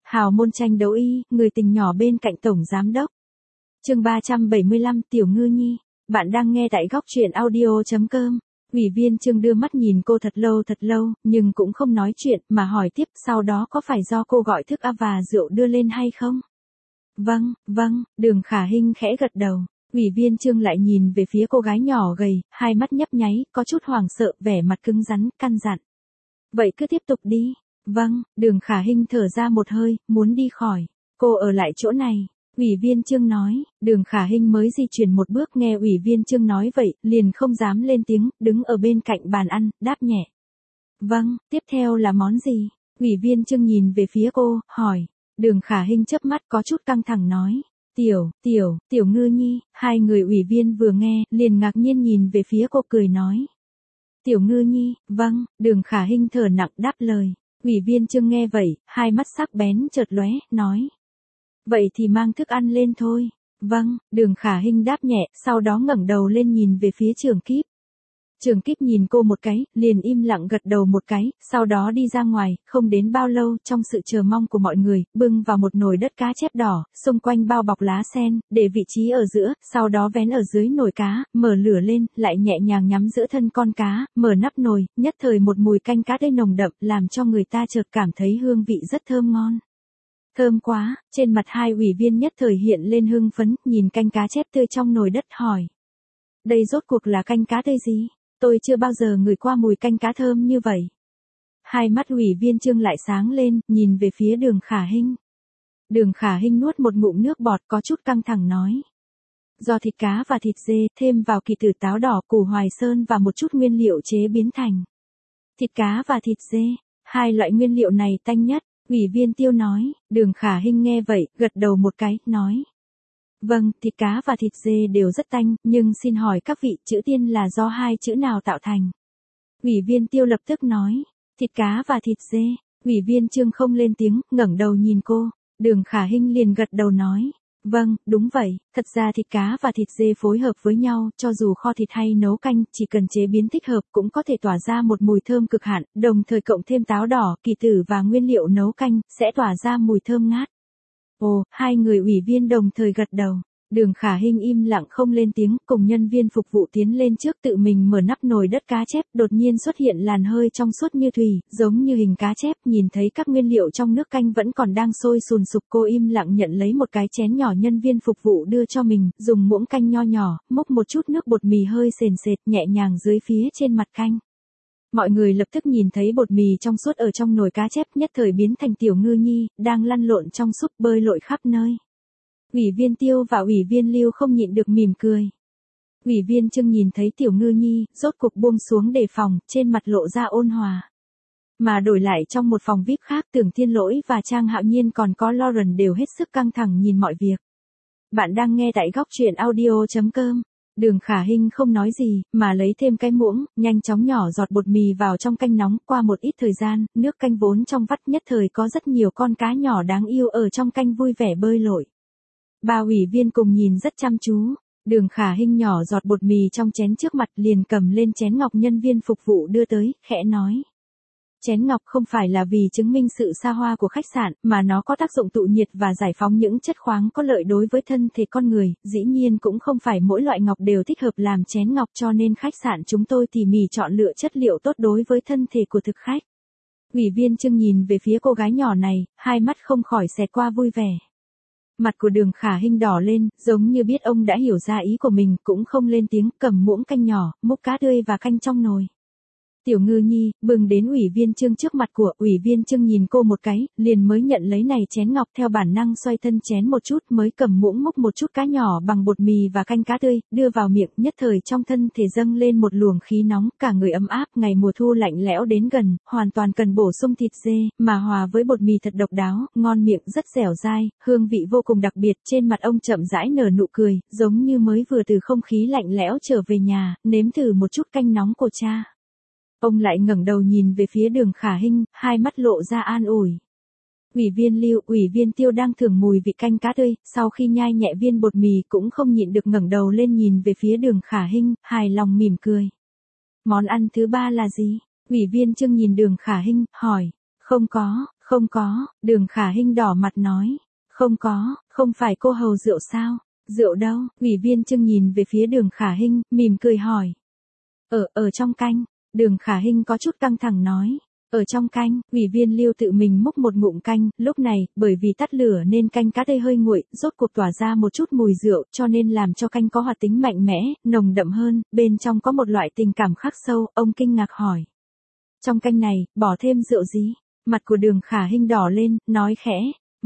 Hào môn tranh đấu y, người tình nhỏ bên cạnh tổng giám đốc. Chương 375 Tiểu Ngư Nhi, bạn đang nghe tại góc truyện audio.com. Ủy viên Trương đưa mắt nhìn cô thật lâu, nhưng cũng không nói chuyện mà hỏi tiếp sau đó có phải do cô gọi thức và rượu đưa lên hay không? Vâng, Đường Khả Hinh khẽ gật đầu. Ủy viên Trương lại nhìn về phía cô gái nhỏ gầy, hai mắt nhấp nháy, có chút hoảng sợ, vẻ mặt cứng rắn, căn dặn. Vậy cứ tiếp tục đi. Vâng, Đường Khả Hinh thở ra một hơi, muốn đi khỏi. Cô ở lại chỗ này. Ủy viên Trương nói, Đường Khả Hinh mới di chuyển một bước nghe Ủy viên Trương nói vậy, liền không dám lên tiếng, đứng ở bên cạnh bàn ăn, đáp nhẹ. Vâng, tiếp theo là món gì? Ủy viên Trương nhìn về phía cô, hỏi. Đường Khả Hinh chớp mắt có chút căng thẳng nói. Tiểu Ngư Nhi, hai người ủy viên vừa nghe, liền ngạc nhiên nhìn về phía cô cười nói. Tiểu Ngư Nhi, vâng, Đường Khả Hinh thở nặng đáp lời. Ủy viên Trương nghe vậy, hai mắt sắc bén chợt lóe, nói. Vậy thì mang thức ăn lên thôi. Vâng, Đường Khả Hinh đáp nhẹ, sau đó ngẩng đầu lên nhìn về phía Trường Kíp. Trường Kíp nhìn cô một cái, liền im lặng gật đầu một cái, sau đó đi ra ngoài, không đến bao lâu, trong sự chờ mong của mọi người, bưng vào một nồi đất cá chép đỏ, xung quanh bao bọc lá sen, để vị trí ở giữa, sau đó vén ở dưới nồi cá, mở lửa lên, lại nhẹ nhàng nhắm giữa thân con cá, mở nắp nồi, nhất thời một mùi canh cá tươi nồng đậm, làm cho người ta chợt cảm thấy hương vị rất thơm ngon. Thơm quá, trên mặt hai ủy viên nhất thời hiện lên hưng phấn, nhìn canh cá chép tươi trong nồi đất hỏi. Đây rốt cuộc là canh cá tươi gì? Tôi chưa bao giờ ngửi qua mùi canh cá thơm như vậy. Hai mắt ủy viên Trương lại sáng lên, nhìn về phía Đường Khả Hinh. Đường Khả Hinh nuốt một ngụm nước bọt có chút căng thẳng nói. Do thịt cá và thịt dê thêm vào kỳ tử táo đỏ, củ Hoài Sơn và một chút nguyên liệu chế biến thành. Thịt cá và thịt dê, hai loại nguyên liệu này tanh nhất. Ủy viên Tiêu nói, Đường Khả Hinh nghe vậy, gật đầu một cái, nói. Vâng, thịt cá và thịt dê đều rất tanh, nhưng xin hỏi các vị, chữ tiên là do hai chữ nào tạo thành? Ủy viên Tiêu lập tức nói, thịt cá và thịt dê. Ủy viên Trương không lên tiếng, ngẩng đầu nhìn cô. Đường Khả Hinh liền gật đầu nói. Vâng, đúng vậy, thật ra thịt cá và thịt dê phối hợp với nhau, cho dù kho thịt hay nấu canh, chỉ cần chế biến thích hợp cũng có thể tỏa ra một mùi thơm cực hạn, đồng thời cộng thêm táo đỏ, kỳ tử và nguyên liệu nấu canh, sẽ tỏa ra mùi thơm ngát. Ồ, hai người ủy viên đồng thời gật đầu. Đường Khả Hinh im lặng không lên tiếng, cùng nhân viên phục vụ tiến lên trước tự mình mở nắp nồi đất cá chép, đột nhiên xuất hiện làn hơi trong suốt như thủy, giống như hình cá chép, nhìn thấy các nguyên liệu trong nước canh vẫn còn đang sôi sùn sục, cô im lặng nhận lấy một cái chén nhỏ nhân viên phục vụ đưa cho mình, dùng muỗng canh nho nhỏ, múc một chút nước bột mì hơi sền sệt nhẹ nhàng dưới phía trên mặt canh. Mọi người lập tức nhìn thấy bột mì trong suốt ở trong nồi cá chép nhất thời biến thành Tiểu Ngư Nhi, đang lăn lộn trong súp bơi lội khắp nơi. Ủy viên Tiêu và ủy viên Lưu không nhịn được mỉm cười. Ủy viên Trương nhìn thấy Tiểu Ngư Nhi, rốt cục buông xuống đề phòng, trên mặt lộ ra ôn hòa. Mà đổi lại trong một phòng VIP khác, Tưởng Thiên Lỗi và Trang Hạo Nhiên còn có Lauren đều hết sức căng thẳng nhìn mọi việc. Bạn đang nghe tại góc truyện audio.com. Đường Khả Hinh không nói gì, mà lấy thêm cái muỗng, nhanh chóng nhỏ giọt bột mì vào trong canh nóng, qua một ít thời gian, nước canh vốn trong vắt nhất thời có rất nhiều con cá nhỏ đáng yêu ở trong canh vui vẻ bơi lội. Ba ủy viên cùng nhìn rất chăm chú, Đường Khả Hinh nhỏ giọt bột mì trong chén trước mặt liền cầm lên chén ngọc nhân viên phục vụ đưa tới, khẽ nói. Chén ngọc không phải là vì chứng minh sự xa hoa của khách sạn, mà nó có tác dụng tụ nhiệt và giải phóng những chất khoáng có lợi đối với thân thể con người, dĩ nhiên cũng không phải mỗi loại ngọc đều thích hợp làm chén ngọc cho nên khách sạn chúng tôi tỉ mỉ chọn lựa chất liệu tốt đối với thân thể của thực khách. Ủy viên Trương nhìn về phía cô gái nhỏ này, hai mắt không khỏi xẹt qua vui vẻ. Mặt của Đường Khả Hinh đỏ lên, giống như biết ông đã hiểu ra ý của mình, cũng không lên tiếng, cầm muỗng canh nhỏ, múc cá tươi và canh trong nồi. Tiểu Ngư Nhi, bừng đến ủy viên Trương trước mặt của ủy viên Trương nhìn cô một cái, liền mới nhận lấy này chén ngọc theo bản năng xoay thân chén một chút mới cầm muỗng múc một chút cá nhỏ bằng bột mì và canh cá tươi, đưa vào miệng nhất thời trong thân thể dâng lên một luồng khí nóng, cả người ấm áp, ngày mùa thu lạnh lẽo đến gần, hoàn toàn cần bổ sung thịt dê, mà hòa với bột mì thật độc đáo, ngon miệng rất dẻo dai, hương vị vô cùng đặc biệt, trên mặt ông chậm rãi nở nụ cười, giống như mới vừa từ không khí lạnh lẽo trở về nhà, nếm thử một chút canh nóng của cha. Ông lại ngẩng đầu nhìn về phía Đường Khả Hinh, hai mắt lộ ra an ủi. Ủy viên Lưu, ủy viên Tiêu đang thưởng mùi vị canh cá tươi, sau khi nhai nhẹ viên bột mì cũng không nhịn được ngẩng đầu lên nhìn về phía Đường Khả Hinh, hài lòng mỉm cười. Món ăn thứ ba là gì? Ủy viên Trương nhìn Đường Khả Hinh, hỏi. Không có, Đường Khả Hinh đỏ mặt nói. Không có, không phải cô hầu rượu sao? Rượu đâu? Ủy viên Chương nhìn về phía Đường Khả Hinh, mỉm cười hỏi. Ở trong canh, Đường Khả Hinh có chút căng thẳng nói. Ở trong canh, Ủy viên Lưu tự mình múc một ngụm canh, lúc này, bởi vì tắt lửa nên canh cá tây hơi nguội, rốt cuộc tỏa ra một chút mùi rượu, cho nên làm cho canh có hoạt tính mạnh mẽ, nồng đậm hơn, bên trong có một loại tình cảm khắc sâu, ông kinh ngạc hỏi. Trong canh này, bỏ thêm rượu gì? Mặt của Đường Khả Hinh đỏ lên, nói khẽ.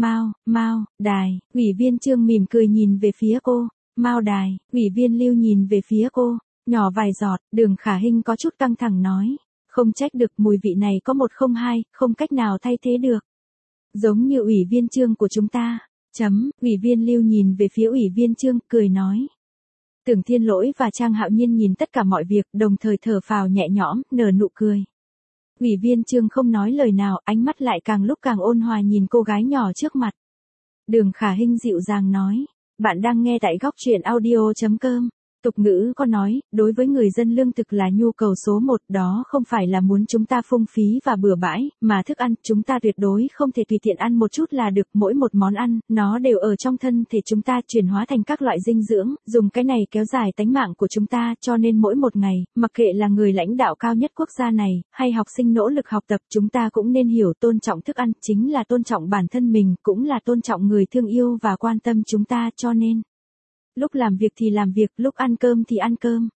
Mao, Đài. Ủy viên Chương mỉm cười nhìn về phía cô. Mao Đài. Ủy viên Lưu nhìn về phía cô. Nhỏ vài giọt, Đường Khả Hinh có chút căng thẳng nói. Không trách được, mùi vị này có 102, không cách nào thay thế được. Giống như Ủy viên Chương của chúng ta. Ủy viên Lưu nhìn về phía Ủy viên Chương, cười nói. Tưởng Thiên Lỗi và Trang Hạo Nhiên nhìn tất cả mọi việc, đồng thời thở phào nhẹ nhõm, nở nụ cười. Ủy viên Chương không nói lời nào, ánh mắt lại càng lúc càng ôn hòa nhìn cô gái nhỏ trước mặt. Đường Khả Hinh dịu dàng nói, bạn đang nghe tại góc truyện audio.com. Tục ngữ có nói, đối với người dân lương thực là nhu cầu số 1, đó không phải là muốn chúng ta phung phí và bừa bãi, mà thức ăn, chúng ta tuyệt đối không thể tùy tiện ăn một chút là được, mỗi một món ăn, nó đều ở trong thân thể chúng ta chuyển hóa thành các loại dinh dưỡng, dùng cái này kéo dài tánh mạng của chúng ta, cho nên mỗi một ngày, mặc kệ là người lãnh đạo cao nhất quốc gia này, hay học sinh nỗ lực học tập, chúng ta cũng nên hiểu tôn trọng thức ăn, chính là tôn trọng bản thân mình, cũng là tôn trọng người thương yêu và quan tâm chúng ta, cho nên lúc làm việc thì làm việc, lúc ăn cơm thì ăn cơm.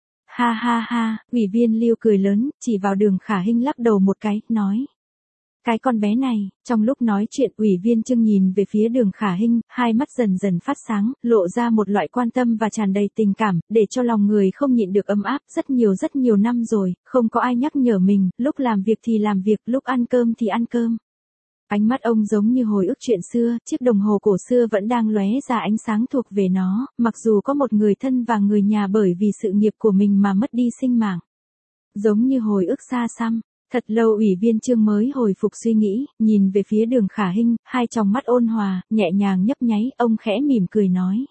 Ha ha ha, Ủy viên Lưu cười lớn, chỉ vào Đường Khả Hinh lắc đầu một cái, nói. Cái con bé này, trong lúc nói chuyện Ủy viên Chương nhìn về phía Đường Khả Hinh, hai mắt dần dần phát sáng, lộ ra một loại quan tâm và tràn đầy tình cảm, để cho lòng người không nhịn được ấm áp, rất nhiều năm rồi, không có ai nhắc nhở mình, lúc làm việc thì làm việc, lúc ăn cơm thì ăn cơm. Ánh mắt ông giống như hồi ức chuyện xưa, chiếc đồng hồ cổ xưa vẫn đang lóe ra ánh sáng thuộc về nó, mặc dù có một người thân và người nhà bởi vì sự nghiệp của mình mà mất đi sinh mạng. Giống như hồi ức xa xăm, thật lâu Ủy viên Chương mới hồi phục suy nghĩ, nhìn về phía Đường Khả Hinh, hai tròng mắt ôn hòa, nhẹ nhàng nhấp nháy, ông khẽ mỉm cười nói.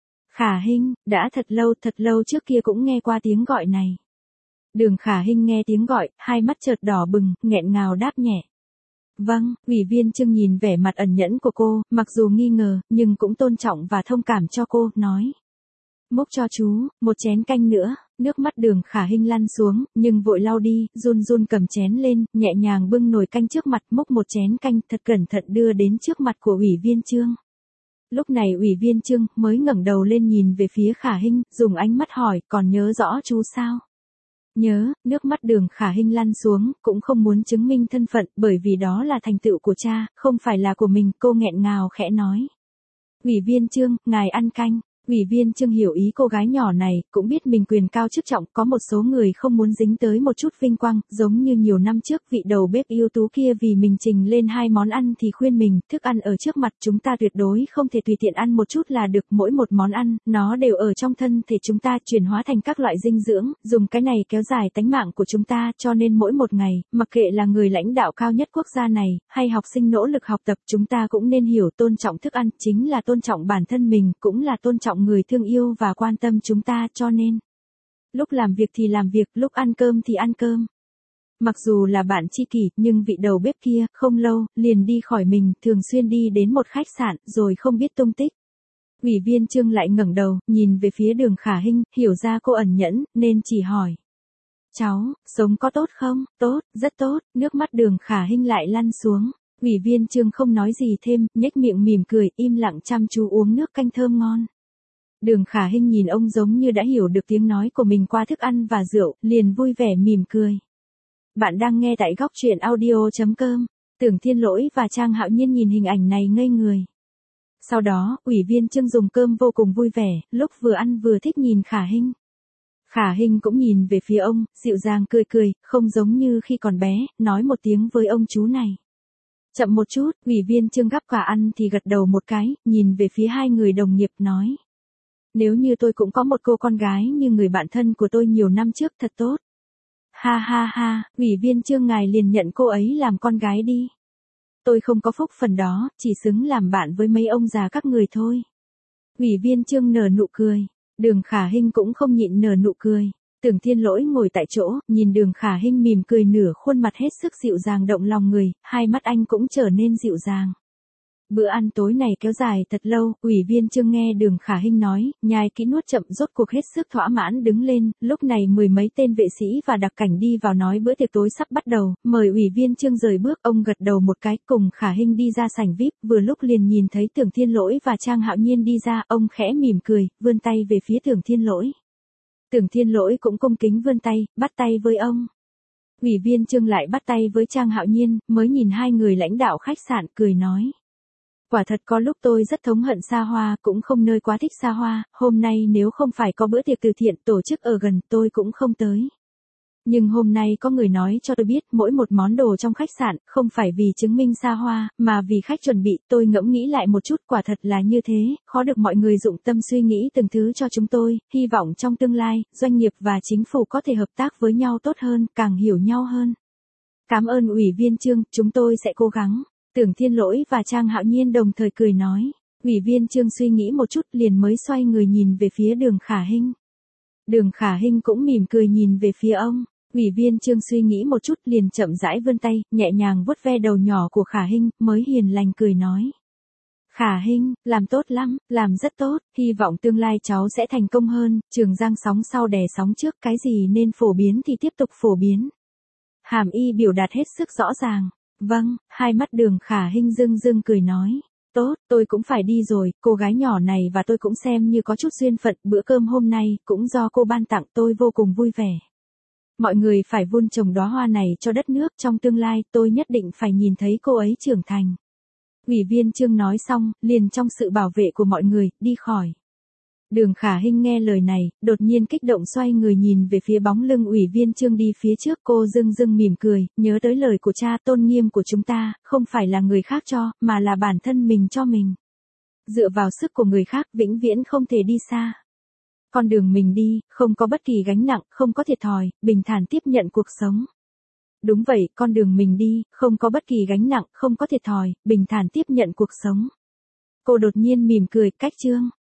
Khả Hinh, đã thật lâu trước kia cũng nghe qua tiếng gọi này. Đường Khả Hinh nghe tiếng gọi, hai mắt chợt đỏ bừng, nghẹn ngào đáp nhẹ. Vâng, Ủy viên Chương nhìn vẻ mặt ẩn nhẫn của cô, mặc dù nghi ngờ, nhưng cũng tôn trọng và thông cảm cho cô, nói. Múc cho chú, một chén canh nữa, nước mắt Đường Khả Hinh lăn xuống, nhưng vội lau đi, run cầm chén lên, nhẹ nhàng bưng nồi canh trước mặt, múc một chén canh, thật cẩn thận đưa đến trước mặt của Ủy viên Chương. Lúc này Ủy viên Chương mới ngẩng đầu lên nhìn về phía Khả Hinh, dùng ánh mắt hỏi, còn nhớ rõ chú sao? Nhớ, nước mắt Đường Khả Hinh lăn xuống, cũng không muốn chứng minh thân phận, bởi vì đó là thành tựu của cha, không phải là của mình, cô nghẹn ngào khẽ nói. Ủy viên Chương, ngài ăn canh. Ủy viên Chương hiểu ý cô gái nhỏ này, cũng biết mình quyền cao chức trọng, có một số người không muốn dính tới một chút vinh quang, giống như nhiều năm trước vị đầu bếp ưu tú kia vì mình trình lên 2 món ăn thì khuyên mình, thức ăn ở trước mặt chúng ta tuyệt đối không thể tùy tiện ăn một chút là được, mỗi một món ăn, nó đều ở trong thân thể chúng ta chuyển hóa thành các loại dinh dưỡng, dùng cái này kéo dài tánh mạng của chúng ta, cho nên mỗi một ngày, mặc kệ là người lãnh đạo cao nhất quốc gia này, hay học sinh nỗ lực học tập, chúng ta cũng nên hiểu tôn trọng thức ăn, chính là tôn trọng bản thân mình, cũng là tôn trọng người thương yêu và quan tâm chúng ta, cho nên lúc làm việc thì làm việc, lúc ăn cơm thì ăn cơm. Mặc dù là bạn tri kỷ, nhưng vị đầu bếp kia, không lâu, liền đi khỏi mình, thường xuyên đi đến một khách sạn, rồi không biết tung tích. Ủy viên Chương lại ngẩng đầu, nhìn về phía Đường Khả Hinh, hiểu ra cô ẩn nhẫn, nên chỉ hỏi. Cháu, sống có tốt không? Tốt, rất tốt, nước mắt Đường Khả Hinh lại lăn xuống. Ủy viên Chương không nói gì thêm, nhếch miệng mỉm cười, im lặng chăm chú uống nước canh thơm ngon. Đường Khả Hinh nhìn ông giống như đã hiểu được tiếng nói của mình qua thức ăn và rượu, liền vui vẻ mỉm cười. Bạn đang nghe tại góc truyện audio.com. Tưởng Thiên Lỗi và Trang Hạo Nhiên nhìn hình ảnh này ngây người. Sau đó, Ủy viên Chương dùng cơm vô cùng vui vẻ, lúc vừa ăn vừa thích nhìn Khả Hinh. Khả Hinh cũng nhìn về phía ông, dịu dàng cười, không giống như khi còn bé, nói một tiếng với ông chú này. Chậm một chút, Ủy viên Chương gắp quả ăn thì gật đầu một cái, nhìn về phía hai người đồng nghiệp nói. Nếu như tôi cũng có một cô con gái như người bạn thân của tôi nhiều năm trước thật tốt. Ha ha ha, Ủy viên Chương ngài liền nhận cô ấy làm con gái đi. Tôi không có phúc phần đó, chỉ xứng làm bạn với mấy ông già các người thôi. Ủy viên Chương nở nụ cười, Đường Khả Hinh cũng không nhịn nở nụ cười. Tưởng Thiên Lỗi ngồi tại chỗ, nhìn Đường Khả Hinh mỉm cười nửa khuôn mặt hết sức dịu dàng động lòng người, hai mắt anh cũng trở nên dịu dàng. Bữa ăn tối này kéo dài thật lâu, Ủy viên Chương nghe Đường Khả Hinh nói, nhai kỹ nuốt chậm rốt cuộc hết sức thỏa mãn đứng lên, lúc này mười mấy tên vệ sĩ và đặc cảnh đi vào nói bữa tiệc tối sắp bắt đầu, mời Ủy viên Chương rời bước, ông gật đầu một cái, cùng Khả Hinh đi ra sảnh VIP, vừa lúc liền nhìn thấy Tưởng Thiên Lỗi và Trang Hạo Nhiên đi ra, ông khẽ mỉm cười, vươn tay về phía Tưởng Thiên Lỗi. Tưởng Thiên Lỗi cũng cung kính vươn tay, bắt tay với ông. Ủy viên Chương lại bắt tay với Trang Hạo Nhiên, mới nhìn hai người lãnh đạo khách sạn, cười nói. Quả thật có lúc tôi rất thống hận xa hoa, cũng không nơi quá thích xa hoa, hôm nay nếu không phải có bữa tiệc từ thiện tổ chức ở gần tôi cũng không tới. Nhưng hôm nay có người nói cho tôi biết mỗi một món đồ trong khách sạn không phải vì chứng minh xa hoa, mà vì khách chuẩn bị, tôi ngẫm nghĩ lại một chút, quả thật là như thế, khó được mọi người dụng tâm suy nghĩ từng thứ cho chúng tôi, hy vọng trong tương lai, doanh nghiệp và chính phủ có thể hợp tác với nhau tốt hơn, càng hiểu nhau hơn. Cảm ơn Ủy viên Chương, chúng tôi sẽ cố gắng. Tưởng Thiên Lỗi và Trang Hạo Nhiên đồng thời cười nói. Ủy viên Chương suy nghĩ một chút liền mới xoay người nhìn về phía Đường Khả Hinh. Đường Khả Hinh cũng mỉm cười nhìn về phía ông. Ủy viên Chương suy nghĩ một chút liền chậm rãi vươn tay, nhẹ nhàng vuốt ve đầu nhỏ của Khả Hinh, mới hiền lành cười nói. Khả Hinh, làm tốt lắm, làm rất tốt, hy vọng tương lai cháu sẽ thành công hơn, Trường Giang sóng sau đè sóng trước, cái gì nên phổ biến thì tiếp tục phổ biến. Hàm y biểu đạt hết sức rõ ràng. Vâng, hai mắt Đường Khả Hinh rưng rưng cười nói. Tốt, tôi cũng phải đi rồi, cô gái nhỏ này và tôi cũng xem như có chút duyên phận, bữa cơm hôm nay cũng do cô ban tặng, tôi vô cùng vui vẻ. Mọi người phải vun trồng đóa hoa này cho đất nước, trong tương lai tôi nhất định phải nhìn thấy cô ấy trưởng thành. Ủy viên Chương nói xong, liền trong sự bảo vệ của mọi người, đi khỏi. Đường Khả Hinh nghe lời này, đột nhiên kích động xoay người nhìn về phía bóng lưng Ủy viên Chương đi phía trước, cô dưng dưng mỉm cười, nhớ tới lời của cha, tôn nghiêm của chúng ta, không phải là người khác cho, mà là bản thân mình cho mình. Dựa vào sức của người khác, vĩnh viễn không thể đi xa. Con đường mình đi, không có bất kỳ gánh nặng, không có thiệt thòi, bình thản tiếp nhận cuộc sống. Đúng vậy, con đường mình đi, không có bất kỳ gánh nặng, không có thiệt thòi, bình thản tiếp nhận cuộc sống. Cô đột nhiên mỉm cười, cách chương.